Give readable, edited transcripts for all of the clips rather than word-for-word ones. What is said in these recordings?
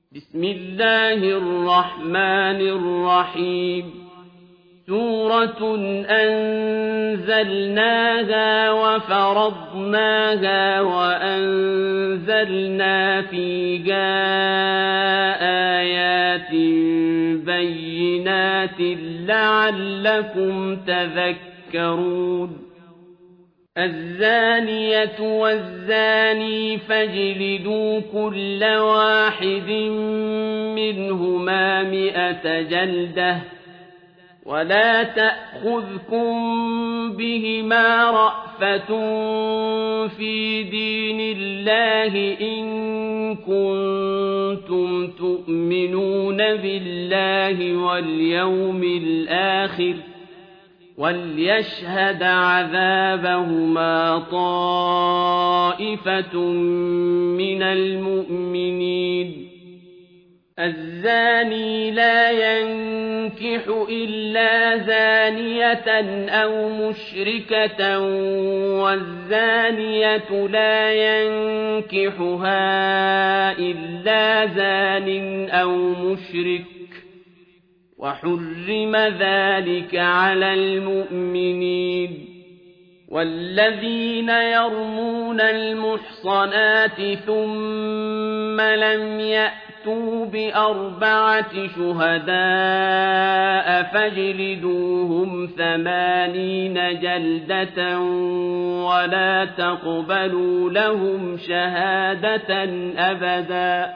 بسم الله الرحمن الرحيم سورة أنزلناها وفرضناها وأنزلنا فيها آيات بينات لعلكم تذكرون الزانية والزاني فاجلدوا كل واحد منهما 100 جلدة ولا تأخذكم بهما رأفة في دين الله إن كنتم تؤمنون بالله واليوم الآخر وليشهد عذابهما طائفة من المؤمنين الزاني لا ينكح إلا زانية أو مشركة والزانية لا ينكحها إلا زان أو مشرك وحرم ذلك على المؤمنين والذين يرمون المحصنات ثم لم يأتوا ب4 شهداء فاجلدوهم 80 جلدة ولا تقبلوا لهم شهادة أبدا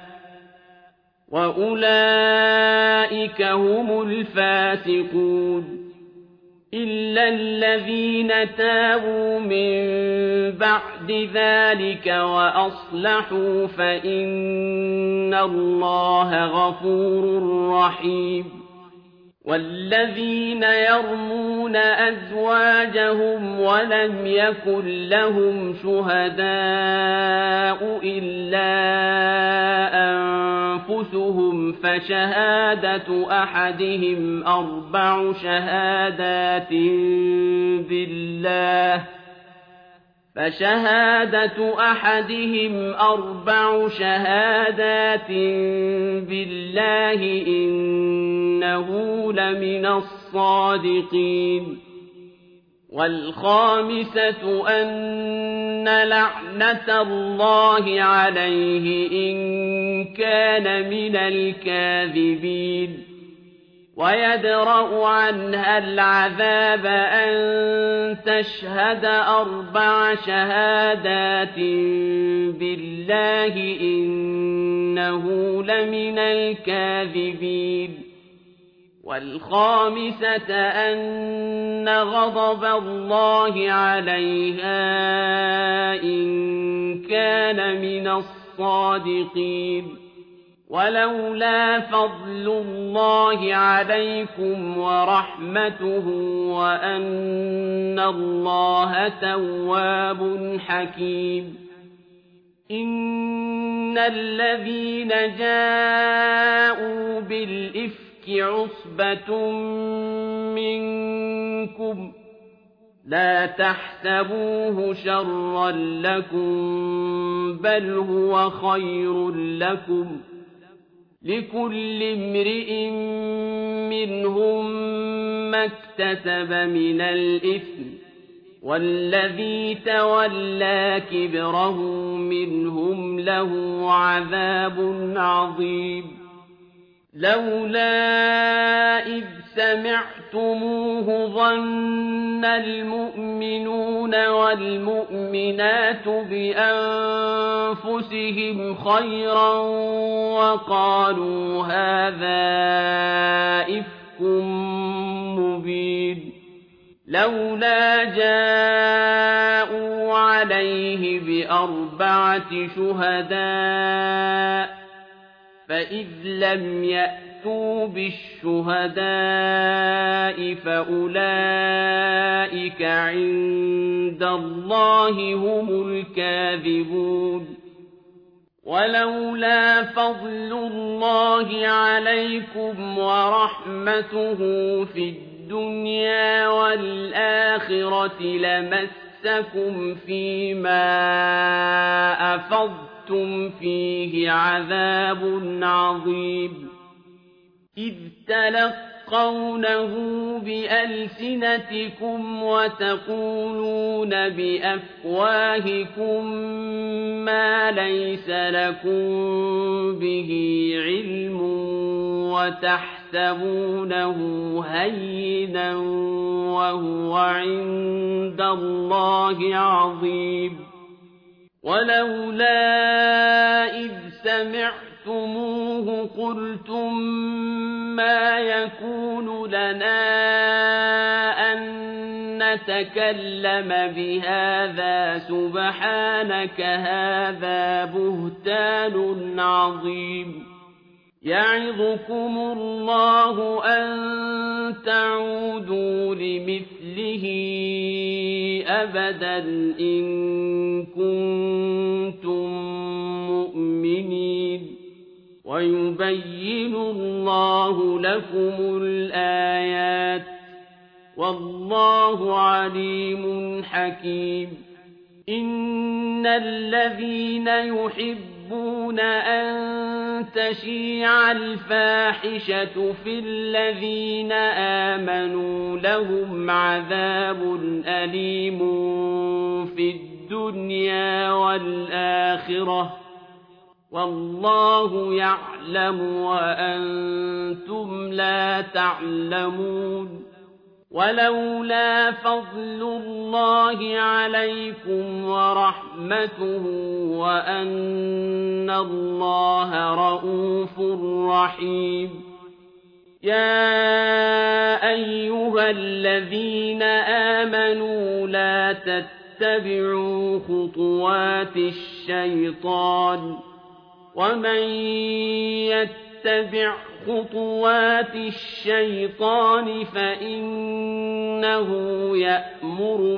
وأولئك هم الفاسقون إلا الذين تابوا من بعد ذلك وأصلحوا فإن الله غفور رحيم والذين يرمون أزواجهم ولم يكن لهم شهداء إلا أنفسهم فشهادة أحدهم 4 شهادات بالله إنه لمن الصادقين والخامسة أن لعنة الله عليه إن كان من الكاذبين ويدرأ عنها العذاب أن تشهد 4 شهادات بالله إنه لمن الكاذبين والخامسة أن غضب الله عليها إن كان من الصادقين ولولا فضل الله عليكم ورحمته وأن الله تواب حكيم إن الذين جاءوا بالإفك عصبة منكم لا تحسبوه شرا لكم بل هو خير لكم لكل امرئ منهم ما اكتسب من الإثم والذي تولى كبره منهم له عذاب عظيم لولا إذ سمعتموه ظن المؤمنون والمؤمنات بأنفسهم خيرا وقالوا هذا إفك مبين لولا جاءوا عليه ب4 شهداء فإذ لم يأتوا بالشهداء فأولئك عند الله هم الكاذبون ولولا فضل الله عليكم ورحمته في الدنيا والآخرة لمسكم فيما أفضتم ولستم فيه عذاب عظيم إذ تلقونه بألسنتكم وتقولون بأفواهكم ما ليس لكم به علم وتحسبونه هينا وهو عند الله عظيم ولولا إذ سمعتموه قلتم ما يكون لنا أن نتكلم بهذا سبحانك هذا بهتان عظيم يعظكم الله أن تعودوا لمثله أبدا إن كنتم مؤمنين ويبين الله لكم الآيات والله عليم حكيم إن الذين يحبون أن تشيع الفاحشة في الذين آمنوا لهم عذاب أليم في الدنيا والآخرة والله يعلم وأنتم لا تعلمون ولولا فضل الله عليكم ورحمته وأن الله رءوف رحيم يا أيها الذين آمنوا لا تتبعوا خطوات الشيطان ومن يتبع خطوات الشيطان فإنه يأمر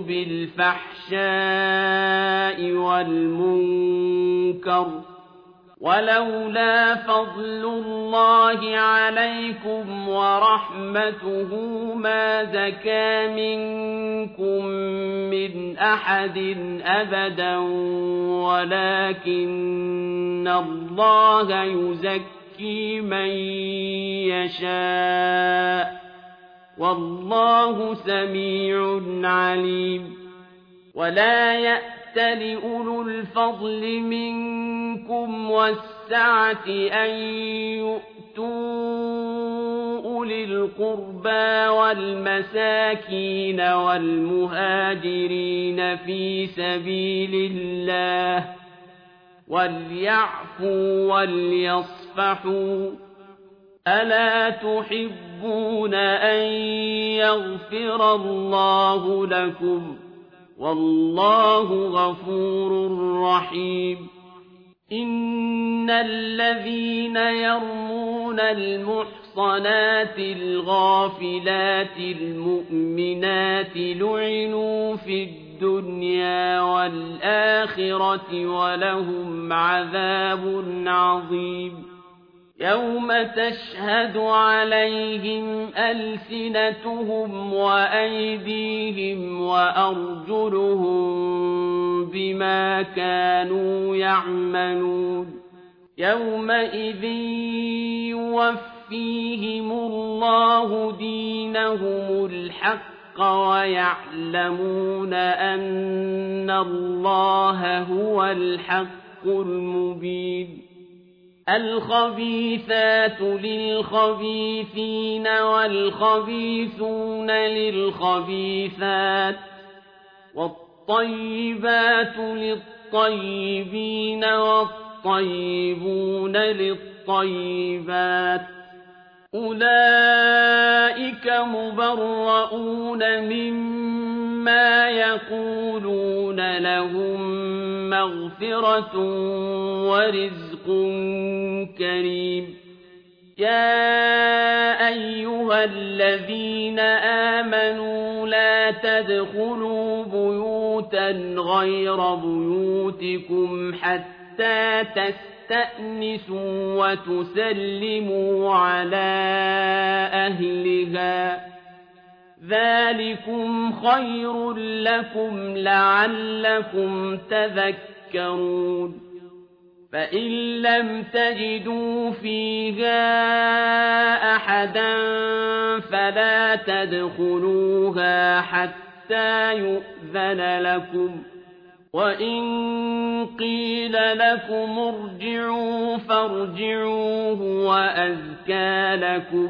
بالفحشاء والمنكر ولولا فضل الله عليكم ورحمته ما زكى منكم من أحد أبدا ولكن الله يزكي من يشاء والله سميع عليم ولا يأتل أولو الفضل منكم والسعة أن يؤتوا أولي القربى والمساكين والمهاجرين في سبيل الله وليعفوا وليصفحوا ألا تحبون أن يغفر الله لكم والله غفور رحيم إن الذين يرمون المحصنات الغافلات المؤمنات لعنوا في الدنيا والآخرة ولهم عذاب عظيم يوم تشهد عليهم ألسنتهم وأيديهم وأرجلهم بما كانوا يعملون يومئذ يوفيهم الله دينهم الحق ويعلمون أن الله هو الحق المبين الخبيثات للخبيثين والخبيثون للخبيثات والطيبات للطيبين والطيبون للطيبات أولئك مبرؤون مما يقولون لهم مغفرة ورزق كريم يا أيها الذين آمنوا لا تدخلوا بيوتا غير بيوتكم حتى تستأنسوا وتسلموا على أهلها ذلكم خير لكم لعلكم تذكرون فإن لم تجدوا فيها أحدا فلا تدخلوها حتى يؤذن لكم، وإن قيل لكم ارجعوا فارجعوا هو أزكى لكم،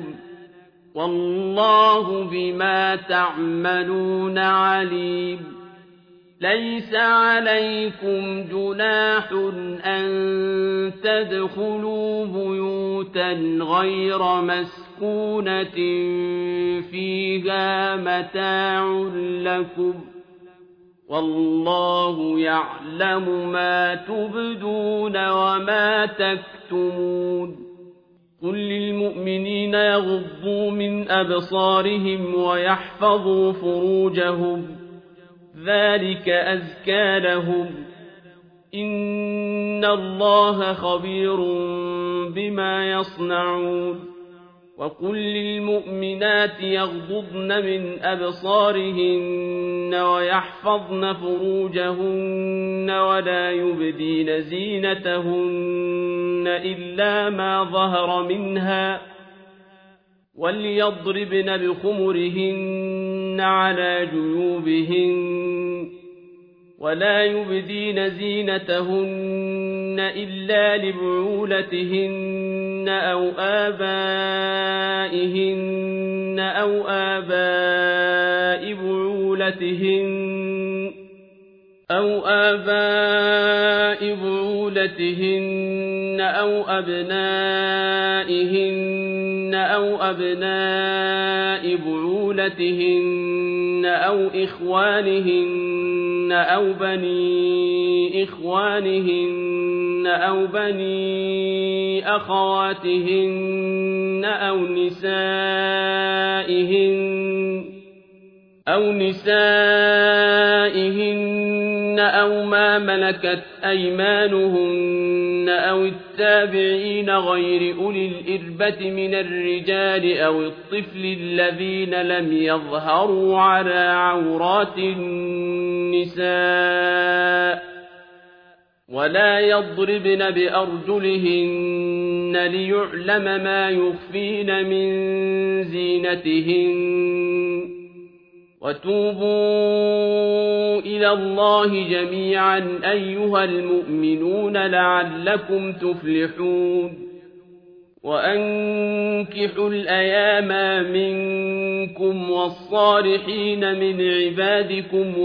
والله بما تعملون عليم. ليس عليكم جناح أن تدخلوا بيوتا غير مسكونة فيها متاع لكم، والله يعلم ما تبدون وما تكتمون. قل للمؤمنين يغضوا من أبصارهم ويحفظوا فروجهم، ذلك أزكى لهم، إن الله خبير بما يصنعون. وقل للمؤمنات يغضضن من أبصارهن ويحفظن فروجهن ولا يبدين زينتهن إلا ما ظهر منها، وليضربن بخمرهن على جيوبهن، ولا يبدين زينتهن إلا لبعولتهن أو آبائهن أو آباء بعولتهن أو أبنائهن أو أبناء بعولتهن أو إخوانهن أو بني إخوانهن أو بني أخواتهن أو نسائهن أو ما ملكت أيمانهن أو التابعين غير أولي الإربة من الرجال أو الطفل الذين لم يظهروا على عورات النساء، ولا يضربن بأرجلهن ليعلم ما يخفين من زينتهن. وتوبوا إلى الله جميعا أيها المؤمنون لعلكم تفلحون. وأنكحوا الأيام منكم والصالحين من عبادكم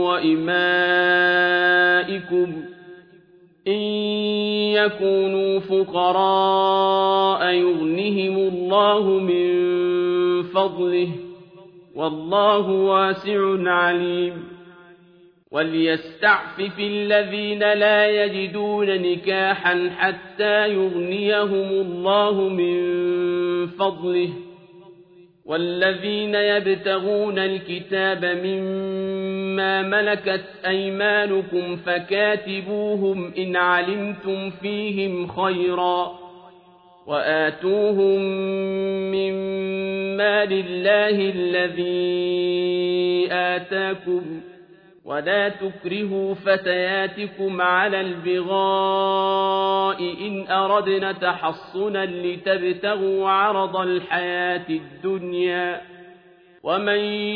وإمائكم إن يكونوا فقراء يغنهم الله من فضله، والله واسع عليم. وليستعفف الذين لا يجدون نكاحا حتى يغنيهم الله من فضله، والذين يبتغون الكتاب مما ملكت أيمانكم فكاتبوهم إن علمتم فيهم خيرا، وآتوهم من مال الله الذي آتاكم، ولا تكرهوا فتياتكم على البغاء إن أردنا تحصنا لتبتغوا عرض الحياة الدنيا، ومن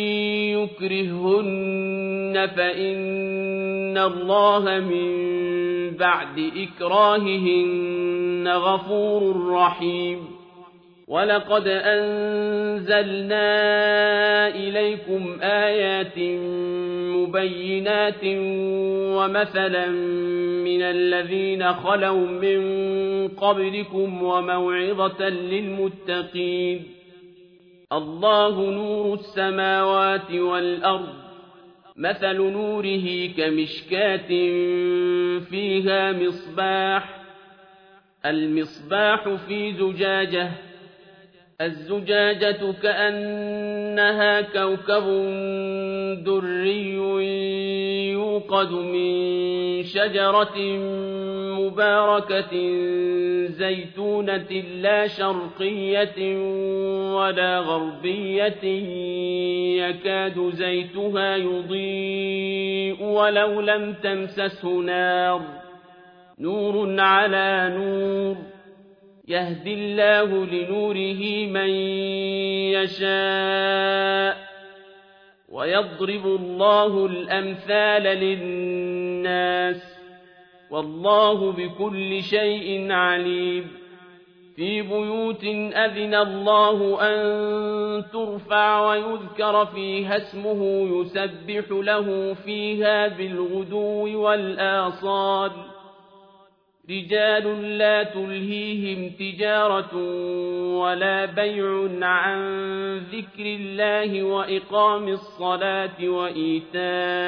يكرههن فإن الله من بعد إكراههن غفور رحيم. ولقد أنزلنا إليكم آيات مبينات ومثلا من الذين خلوا من قبلكم وموعظة للمتقين. الله نور السماوات والأرض، مثل نوره كمشكاة فيها مصباح، المصباح في زجاجة، الزجاجة كأنها كوكب دري يوقد من شجرة مباركة زيتونة لا شرقية ولا غربية يكاد زيتها يضيء ولو لم تمسسه نار، نور على نور يهدي الله لنوره من يشاء ويضرب الله الأمثال للناس والله بكل شيء عليم في بيوت أذن الله أن ترفع ويذكر فيها اسمه يسبح له فيها بالغدو والآصال رجال لا تلهيهم تجارة ولا بيع عن ذكر الله وإقام الصلاة وإيتاء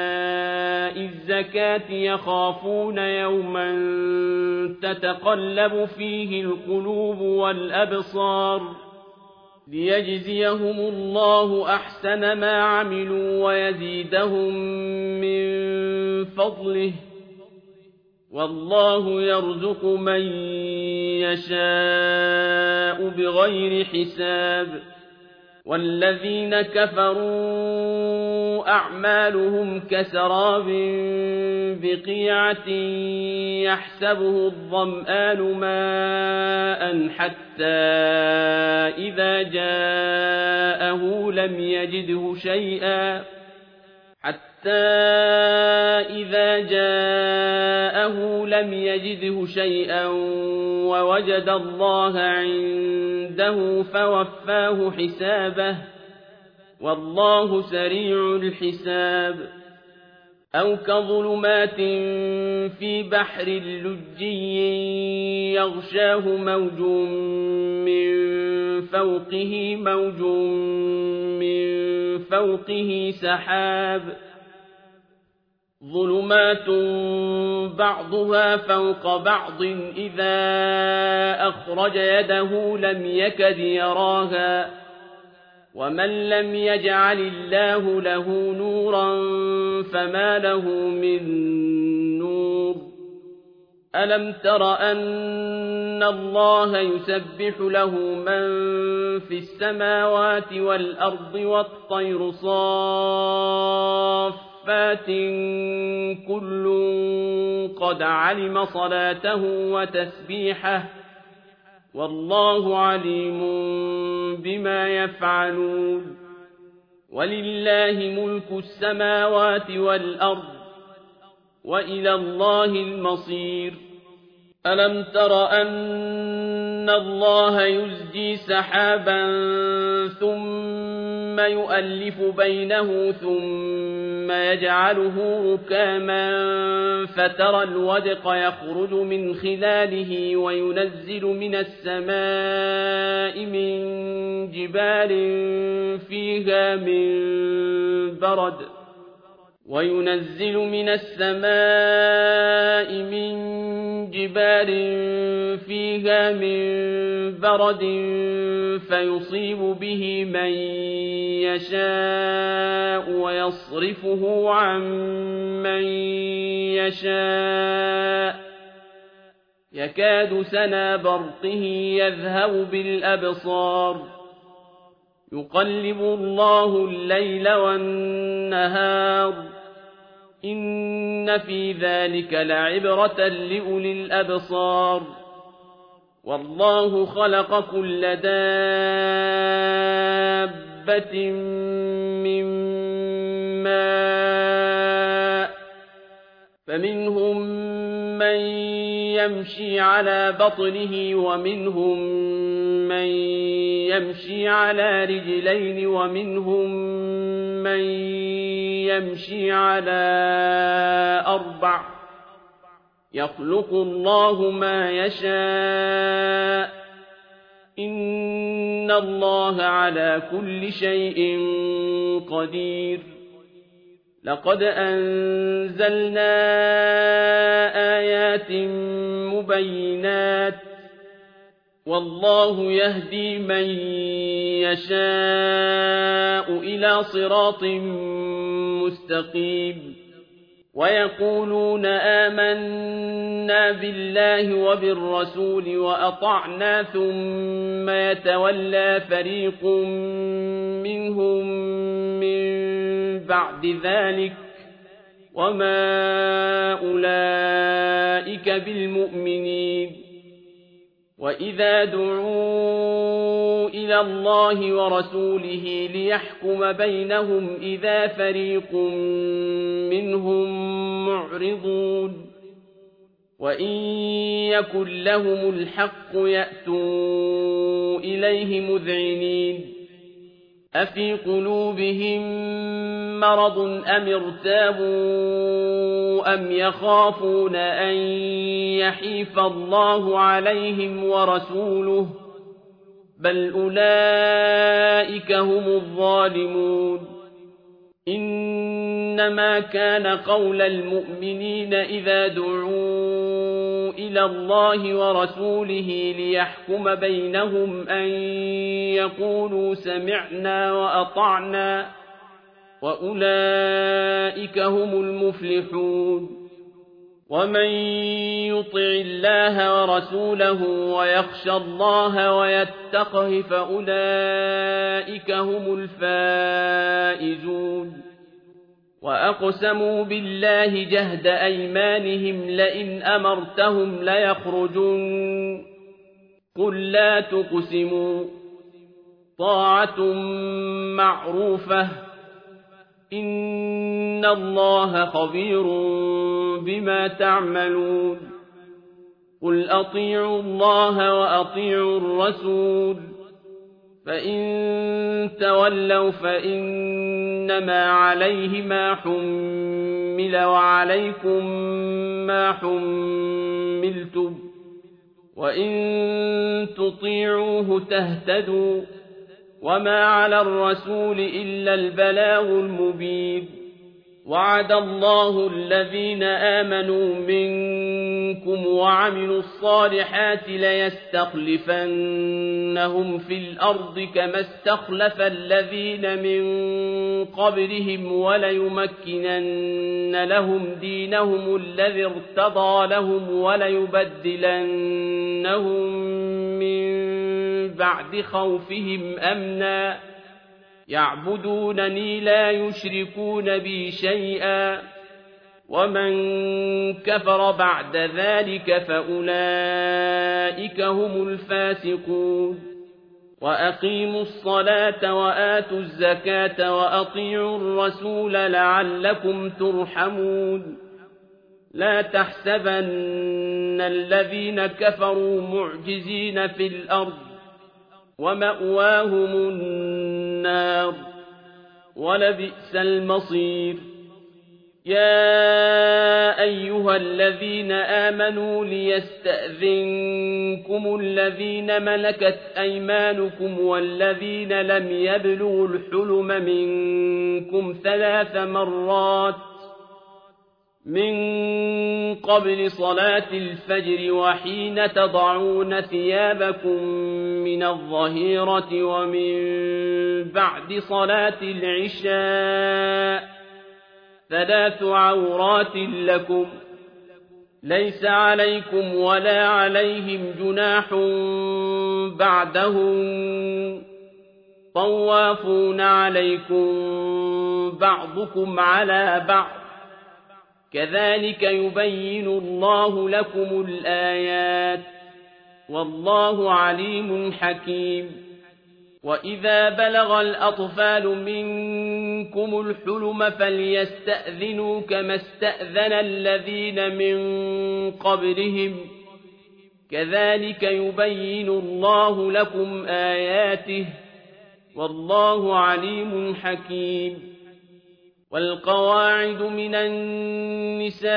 الزكاة يخافون يوما تتقلب فيه القلوب والأبصار ليجزيهم الله أحسن ما عملوا ويزيدهم من فضله والله يرزق من يشاء بغير حساب والذين كفروا أعمالهم كسراب بقيعة يحسبه الظمآن ماء حتى إذا جاءه لم يجده شيئا ووجد الله عنده فوفاه حسابه والله سريع الحساب أو كظلمات في بحر لجي يغشاه موج من فوقه سحاب ظلمات بعضها فوق بعض إذا أخرج يده لم يكد يراها ومن لم يجعل الله له نورا فما له من نور ألم تر أن الله يسبح له من في السماوات والأرض والطير صافات كل قد علم صلاته وتسبيحه والله عليم بما يفعلون ولله ملك السماوات والأرض وإلى الله المصير ألم تر أن الله يزجي سحابا ثم يؤلف بينه ثم يجعله ركاما فترى الودق يخرج من خلاله وينزل من السماء من جبال فيها من برد فيصيب به من يشاء ويصرفه عن من يشاء يكاد سنا برقه يذهب بالأبصار يقلب الله الليل والنهار إن في ذلك لعبرة لأولي الأبصار والله خلق كل دابة من ماء فمنهم من يمشي على بطنه ومنهم من يمشي على رجلين ومنهم من يمشي على أربع يخلق الله ما يشاء إن الله على كل شيء قدير لقد أنزلنا آيات مبينات والله يهدي من يشاء إلى صراط مستقيم ويقولون آمنا بالله وبالرسول وأطعنا ثم يتولى فريق منهم من بعد ذلك وما أولئك بالمؤمنين وإذا دعوا إلى الله ورسوله ليحكم بينهم إذا فريق منهم معرضون وإن يكن لهم الحق يأتوا إليه مذعنين أفي قلوبهم مرض أم ارتابوا أم يخافون أن يحيف الله عليهم ورسوله بل أولئك هم الظالمون إنما كان قول المؤمنين إذا دعوا إلى الله ورسوله ليحكم بينهم أن يقولوا سمعنا وأطعنا وأولئك هم المفلحون ومن يطع الله ورسوله ويخشى الله ويتقه فأولئك هم الفائزون وأقسموا بالله جهد أيمانهم لئن أمرتهم ليخرجن قل لا تقسموا طاعة معروفة إن الله خبير بما تعملون قل أطيعوا الله وأطيعوا الرسول فإن تولوا فإنما عليه ما حمل وعليكم ما حملتم وإن تطيعوه تهتدوا وما على الرسول إلا البلاغ المبين وعد الله الذين آمنوا منكم وعملوا الصالحات ليستخلفنهم في الأرض كما استخلف الذين من قبلهم وليمكنن لهم دينهم الذي ارتضى لهم وليبدلنهم من بعد خوفهم أمنا يعبدونني لا يشركون بي شيئا ومن كفر بعد ذلك فأولئك هم الفاسقون وأقيموا الصلاة وآتوا الزكاة وأطيعوا الرسول لعلكم ترحمون لا تحسبن الذين كفروا معجزين في الأرض ومأواهم النار ولبئس المصير يا أيها الذين آمنوا ليستأذنكم الذين ملكت أيمانكم والذين لم يبلغوا الحلم منكم 3 مرات من قبل صلاة الفجر وحين تضعون ثيابكم من الظهيرة ومن بعد صلاة العشاء 3 عورات لكم ليس عليكم ولا عليهم جناح بعدهم طوافون عليكم بعضكم على بعض كذلك يبين الله لكم الآيات والله عليم حكيم وإذا بلغ الأطفال منكم الحلم فليستأذنوا كما استأذن الذين من قبلهم كذلك يبين الله لكم آياته والله عليم حكيم والقواعد من النساء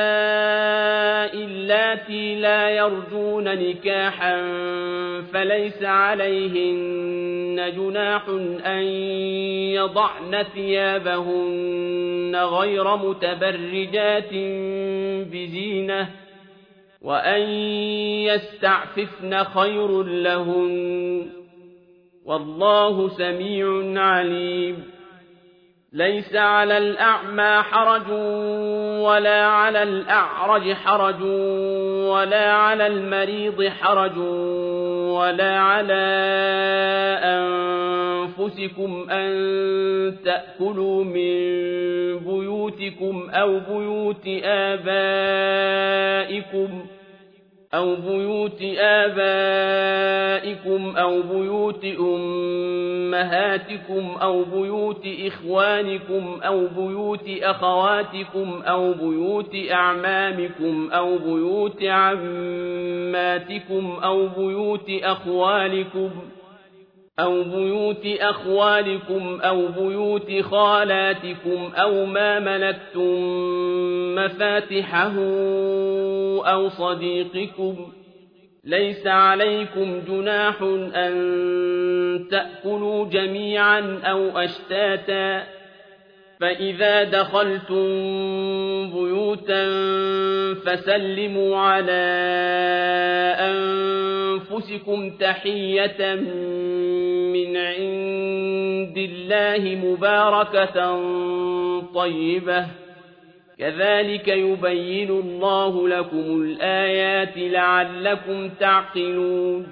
اللاتي لا يرجون نكاحا فليس عليهن جناح أن يضعن ثيابهن غير متبرجات بزينة وأن يستعففن خير لهن والله سميع عليم ليس على الأعمى حرج ولا على الأعرج حرج ولا على المريض حرج ولا على أنفسكم أن تأكلوا من بيوتكم أو بيوت آبائكم أو بيوت أمهاتكم أو بيوت إخوانكم أو بيوت أخواتكم أو بيوت أعمامكم أو بيوت عماتكم أو بيوت أخوالكم أو بيوت خالاتكم أو ما ملكتم مفاتحه أو صديقكم ليس عليكم جناح أن تأكلوا جميعا أو أشتاتا فإذا دخلتم بيوتا فسلموا على أنفسكم تحية من عند الله مباركة طيبة كذلك يبين الله لكم الآيات لعلكم تعقلون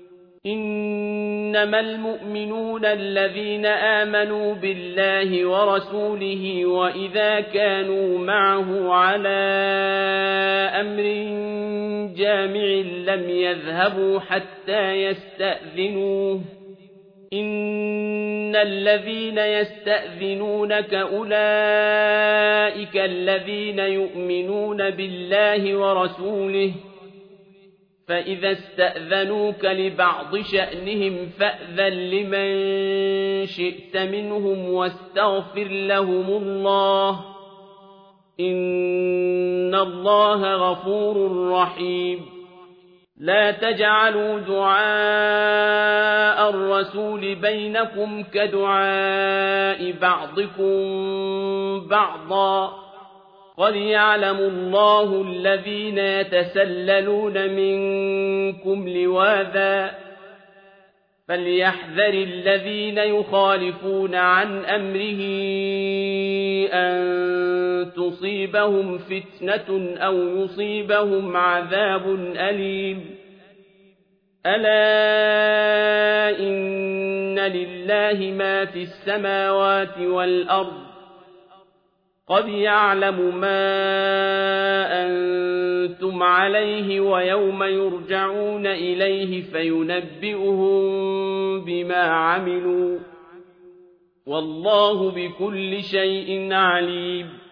إنما المؤمنون الذين آمنوا بالله ورسوله وإذا كانوا معه على أمر جامع لم يذهبوا حتى يستأذنوه إن الذين يستأذنونك أولئك الذين يؤمنون بالله ورسوله فإذا استأذنوك لبعض شأنهم فأذن لمن شئت منهم واستغفر لهم الله إن الله غفور رحيم لا تجعلوا دعاء الرسول بينكم كدعاء بعضكم بعضا قد يعلم الله الذين يتسللون منكم لواذا فليحذر الذين يخالفون عن أمره أن تصيبهم فتنة أو يصيبهم عذاب أليم ألا إن لله ما في السماوات والأرض قد يعلم ما أنتم عليه ويوم يرجعون إليه فينبئهم بما عملوا والله بكل شيء عليم